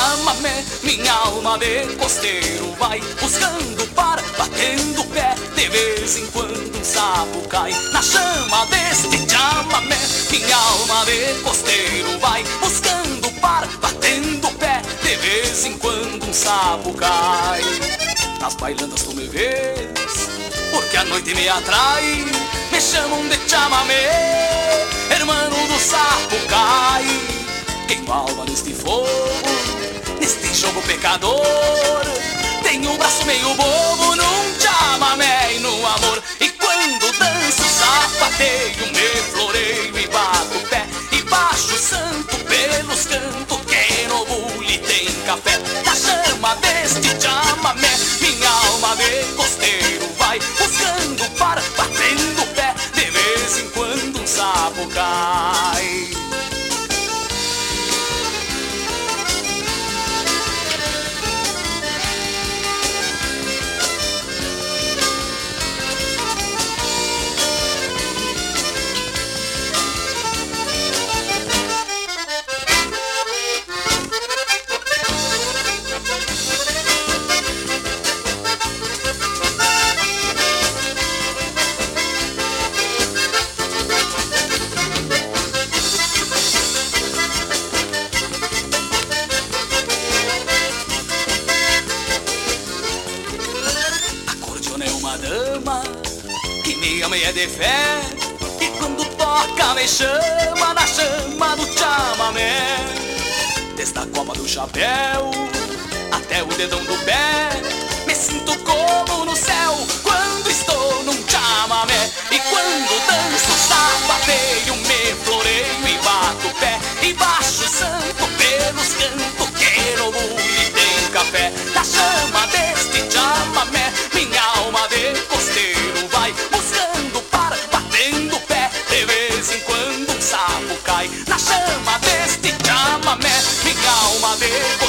chamamé. Minha alma de costeiro vai buscando para, batendo o pé. De vez em quando um sapo cai na chama deste chamamé. Minha alma de costeiro vai buscando para, batendo o pé. De vez em quando um sapo cai. Nas bailandas tu me vês, porque a noite me atrai. Me chamam de chamamé, hermano do sapo cai. Queimo a alma neste fogo, neste jogo pecador. Tenho o braço meio bobo num chamamé e no amor. E quando danço, sapateio, me floreio e bato o pé. E baixo o santo pelos cantos, que no bule tem café. Na chama deste chamamé, minha alma de costeiro vai buscando para, batendo o pé. De vez em quando um sapo cai. Que me ama e é de fé, e quando toca me chama na chama do chamamé. Desde a copa do chapéu até o dedão do pé, me sinto como no céu quando estou num chamamé. E quando danço, sapateio, me floreio e bato o pé. E baixo o santo pelos cantos, que no bule tem café. Na chama deste chamamé, minha alma de costeiro vai buscando para, batendo o pé. De vez em quando um sapo cai. Na chama deste chamamé, minha alma de